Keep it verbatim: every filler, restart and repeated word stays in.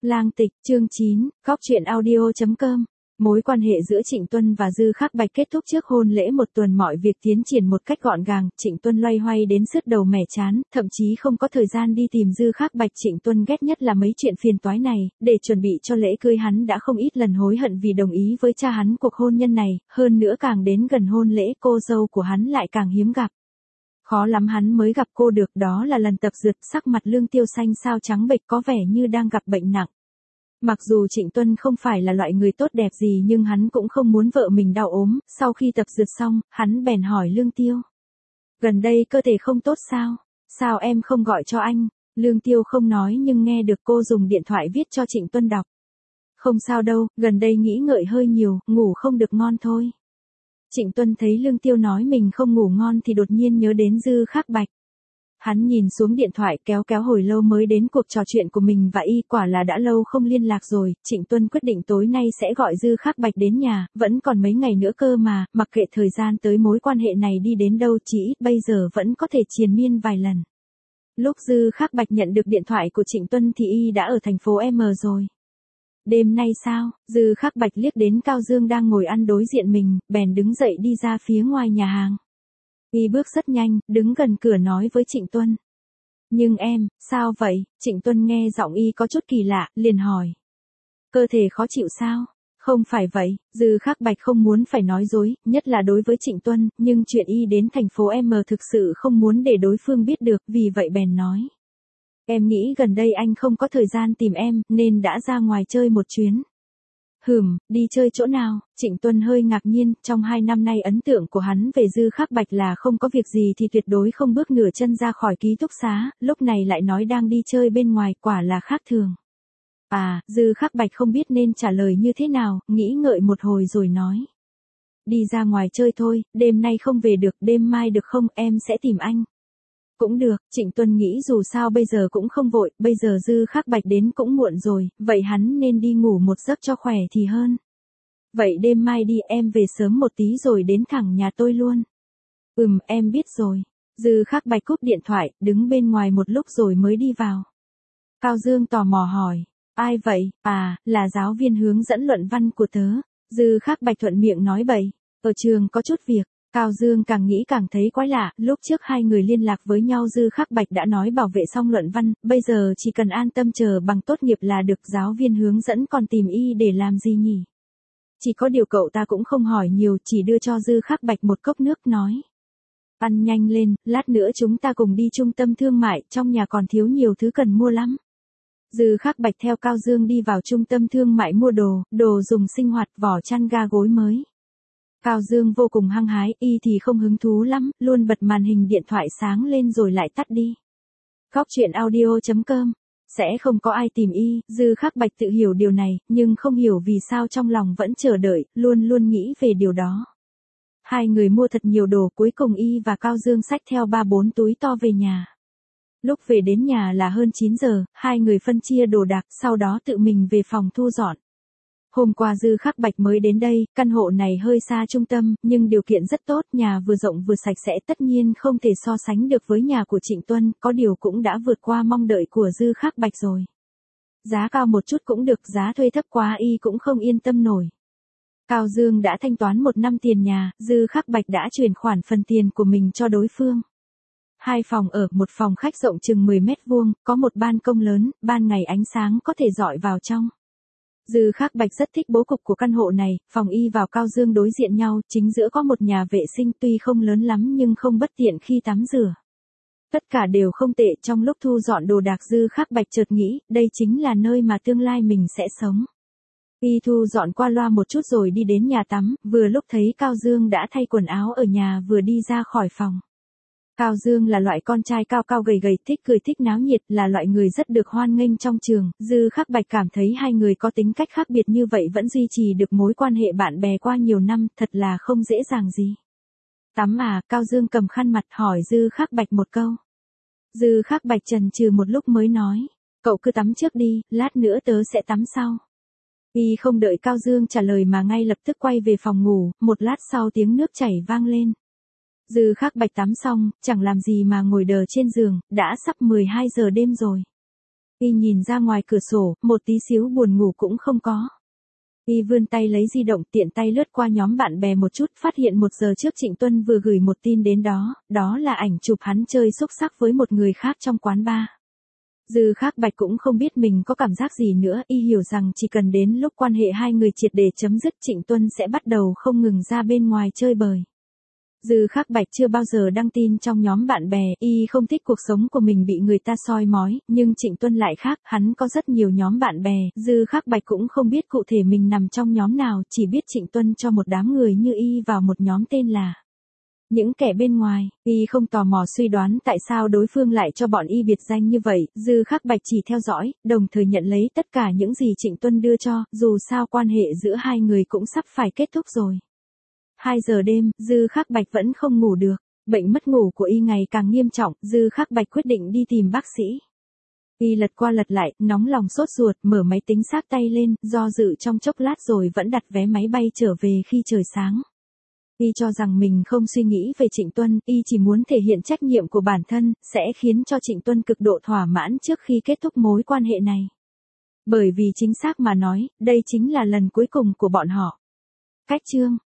Lang tịch, chương chín, góc truyện audio chấm com. Mối quan hệ giữa Trịnh Tuân và Dư Khắc Bạch kết thúc trước hôn lễ một tuần, mọi việc tiến triển một cách gọn gàng. Trịnh Tuân loay hoay đến sứt đầu mẻ chán, thậm chí không có thời gian đi tìm Dư Khắc Bạch. Trịnh Tuân ghét nhất là mấy chuyện phiền toái này. Để chuẩn bị cho lễ cưới, hắn đã không ít lần hối hận vì đồng ý với cha hắn cuộc hôn nhân này. Hơn nữa càng đến gần hôn lễ, cô dâu của hắn lại càng hiếm gặp. Khó lắm hắn mới gặp cô được, đó là lần tập dượt. Sắc mặt Lương Tiêu xanh xao trắng bệch, có vẻ như đang gặp bệnh nặng. Mặc dù Trịnh Tuân không phải là loại người tốt đẹp gì, nhưng hắn cũng không muốn vợ mình đau ốm. Sau khi tập dượt xong, hắn bèn hỏi Lương Tiêu: gần đây cơ thể không tốt sao? Sao em không gọi cho anh? Lương Tiêu không nói nhưng nghe được cô dùng điện thoại viết cho Trịnh Tuân đọc. Không sao đâu, gần đây nghĩ ngợi hơi nhiều, ngủ không được ngon thôi. Trịnh Tuân thấy Lương Tiêu nói mình không ngủ ngon thì đột nhiên nhớ đến Dư Khắc Bạch. Hắn nhìn xuống điện thoại, kéo kéo hồi lâu mới đến cuộc trò chuyện của mình và y. Quả là đã lâu không liên lạc rồi. Trịnh Tuân quyết định tối nay sẽ gọi Dư Khắc Bạch đến nhà, vẫn còn mấy ngày nữa cơ mà, mặc kệ thời gian tới mối quan hệ này đi đến đâu, chỉ ít bây giờ vẫn có thể triền miên vài lần. Lúc Dư Khắc Bạch nhận được điện thoại của Trịnh Tuân thì y đã ở thành phố M rồi. Đêm nay sao? Dư Khắc Bạch liếc đến Cao Dương đang ngồi ăn đối diện mình, bèn đứng dậy đi ra phía ngoài nhà hàng. Y bước rất nhanh, đứng gần cửa nói với Trịnh Tuân: nhưng em, sao vậy? Trịnh Tuân nghe giọng y có chút kỳ lạ, liền hỏi: cơ thể khó chịu sao? Không phải vậy. Dư Khắc Bạch không muốn phải nói dối, nhất là đối với Trịnh Tuân, nhưng chuyện y đến thành phố M thực sự không muốn để đối phương biết được, vì vậy bèn nói: em nghĩ gần đây anh không có thời gian tìm em, nên đã ra ngoài chơi một chuyến. Hừm, đi chơi chỗ nào? Trịnh Tuân hơi ngạc nhiên, trong hai năm nay ấn tượng của hắn về Dư Khắc Bạch là không có việc gì thì tuyệt đối không bước nửa chân ra khỏi ký túc xá, lúc này lại nói đang đi chơi bên ngoài, quả là khác thường. À, Dư Khắc Bạch không biết nên trả lời như thế nào, nghĩ ngợi một hồi rồi nói: đi ra ngoài chơi thôi, đêm nay không về được, đêm mai được không, em sẽ tìm anh. Cũng được. Trịnh Tuân nghĩ dù sao bây giờ cũng không vội, bây giờ Dư Khắc Bạch đến cũng muộn rồi, vậy hắn nên đi ngủ một giấc cho khỏe thì hơn. Vậy đêm mai đi, em về sớm một tí rồi đến thẳng nhà tôi luôn. Ừm, em biết rồi. Dư Khắc Bạch cúp điện thoại, đứng bên ngoài một lúc rồi mới đi vào. Cao Dương tò mò hỏi: ai vậy? À, là giáo viên hướng dẫn luận văn của tớ. Dư Khắc Bạch thuận miệng nói bậy: ở trường có chút việc. Cao Dương càng nghĩ càng thấy quái lạ, lúc trước hai người liên lạc với nhau Dư Khắc Bạch đã nói bảo vệ xong luận văn, bây giờ chỉ cần an tâm chờ bằng tốt nghiệp là được, giáo viên hướng dẫn còn tìm y để làm gì nhỉ? Chỉ có điều cậu ta cũng không hỏi nhiều, chỉ đưa cho Dư Khắc Bạch một cốc nước nói: ăn nhanh lên, lát nữa chúng ta cùng đi trung tâm thương mại, trong nhà còn thiếu nhiều thứ cần mua lắm. Dư Khắc Bạch theo Cao Dương đi vào trung tâm thương mại mua đồ, đồ dùng sinh hoạt, vỏ chăn ga gối mới. Cao Dương vô cùng hăng hái, y thì không hứng thú lắm, luôn bật màn hình điện thoại sáng lên rồi lại tắt đi. Góc truyện audio chấm com. Sẽ không có ai tìm y. Dư Khắc Bạch tự hiểu điều này, nhưng không hiểu vì sao trong lòng vẫn chờ đợi, luôn luôn nghĩ về điều đó. Hai người mua thật nhiều đồ, cuối cùng y và Cao Dương xách theo ba bốn túi to về nhà. Lúc về đến nhà là hơn chín giờ, hai người phân chia đồ đạc, sau đó tự mình về phòng thu dọn. Hôm qua Dư Khắc Bạch mới đến đây, căn hộ này hơi xa trung tâm, nhưng điều kiện rất tốt, nhà vừa rộng vừa sạch sẽ, tất nhiên không thể so sánh được với nhà của Trịnh Tuân, có điều cũng đã vượt qua mong đợi của Dư Khắc Bạch rồi. Giá cao một chút cũng được, giá thuê thấp quá y cũng không yên tâm nổi. Cao Dương đã thanh toán một năm tiền nhà, Dư Khắc Bạch đã chuyển khoản phần tiền của mình cho đối phương. Hai phòng ở, một phòng khách rộng chừng mười mét vuông, có một ban công lớn, ban ngày ánh sáng có thể dọi vào trong. Dư Khắc Bạch rất thích bố cục của căn hộ này, phòng y vào Cao Dương đối diện nhau, chính giữa có một nhà vệ sinh tuy không lớn lắm nhưng không bất tiện khi tắm rửa. Tất cả đều không tệ. Trong lúc thu dọn đồ đạc Dư Khắc Bạch chợt nghĩ, đây chính là nơi mà tương lai mình sẽ sống. Y thu dọn qua loa một chút rồi đi đến nhà tắm, vừa lúc thấy Cao Dương đã thay quần áo ở nhà vừa đi ra khỏi phòng. Cao Dương là loại con trai cao cao gầy gầy, thích cười thích náo nhiệt, là loại người rất được hoan nghênh trong trường. Dư Khắc Bạch cảm thấy hai người có tính cách khác biệt như vậy vẫn duy trì được mối quan hệ bạn bè qua nhiều năm, thật là không dễ dàng gì. Tắm à? Cao Dương cầm khăn mặt hỏi Dư Khắc Bạch một câu. Dư Khắc Bạch chần chừ một lúc mới nói: cậu cứ tắm trước đi, lát nữa tớ sẽ tắm sau. Y không đợi Cao Dương trả lời mà ngay lập tức quay về phòng ngủ, một lát sau tiếng nước chảy vang lên. Dư Khắc Bạch tắm xong, chẳng làm gì mà ngồi đờ trên giường, đã sắp mười hai giờ đêm rồi. Y nhìn ra ngoài cửa sổ, một tí xíu buồn ngủ cũng không có. Y vươn tay lấy di động, tiện tay lướt qua nhóm bạn bè một chút, phát hiện một giờ trước Trịnh Tuân vừa gửi một tin đến đó, đó là ảnh chụp hắn chơi xúc xắc với một người khác trong quán bar. Dư Khắc Bạch cũng không biết mình có cảm giác gì nữa, y hiểu rằng chỉ cần đến lúc quan hệ hai người triệt để chấm dứt, Trịnh Tuân sẽ bắt đầu không ngừng ra bên ngoài chơi bời. Dư Khắc Bạch chưa bao giờ đăng tin trong nhóm bạn bè, y không thích cuộc sống của mình bị người ta soi mói, nhưng Trịnh Tuân lại khác, hắn có rất nhiều nhóm bạn bè, Dư Khắc Bạch cũng không biết cụ thể mình nằm trong nhóm nào, chỉ biết Trịnh Tuân cho một đám người như y vào một nhóm tên là những kẻ bên ngoài. Y không tò mò suy đoán tại sao đối phương lại cho bọn y biệt danh như vậy, Dư Khắc Bạch chỉ theo dõi, đồng thời nhận lấy tất cả những gì Trịnh Tuân đưa cho, dù sao quan hệ giữa hai người cũng sắp phải kết thúc rồi. hai giờ đêm, Dư Khắc Bạch vẫn không ngủ được, bệnh mất ngủ của y ngày càng nghiêm trọng, Dư Khắc Bạch quyết định đi tìm bác sĩ. Y lật qua lật lại, nóng lòng sốt ruột, mở máy tính sát tay lên, do dự trong chốc lát rồi vẫn đặt vé máy bay trở về khi trời sáng. Y cho rằng mình không suy nghĩ về Trịnh Tuân, y chỉ muốn thể hiện trách nhiệm của bản thân, sẽ khiến cho Trịnh Tuân cực độ thỏa mãn trước khi kết thúc mối quan hệ này. Bởi vì chính xác mà nói, đây chính là lần cuối cùng của bọn họ. Cách chương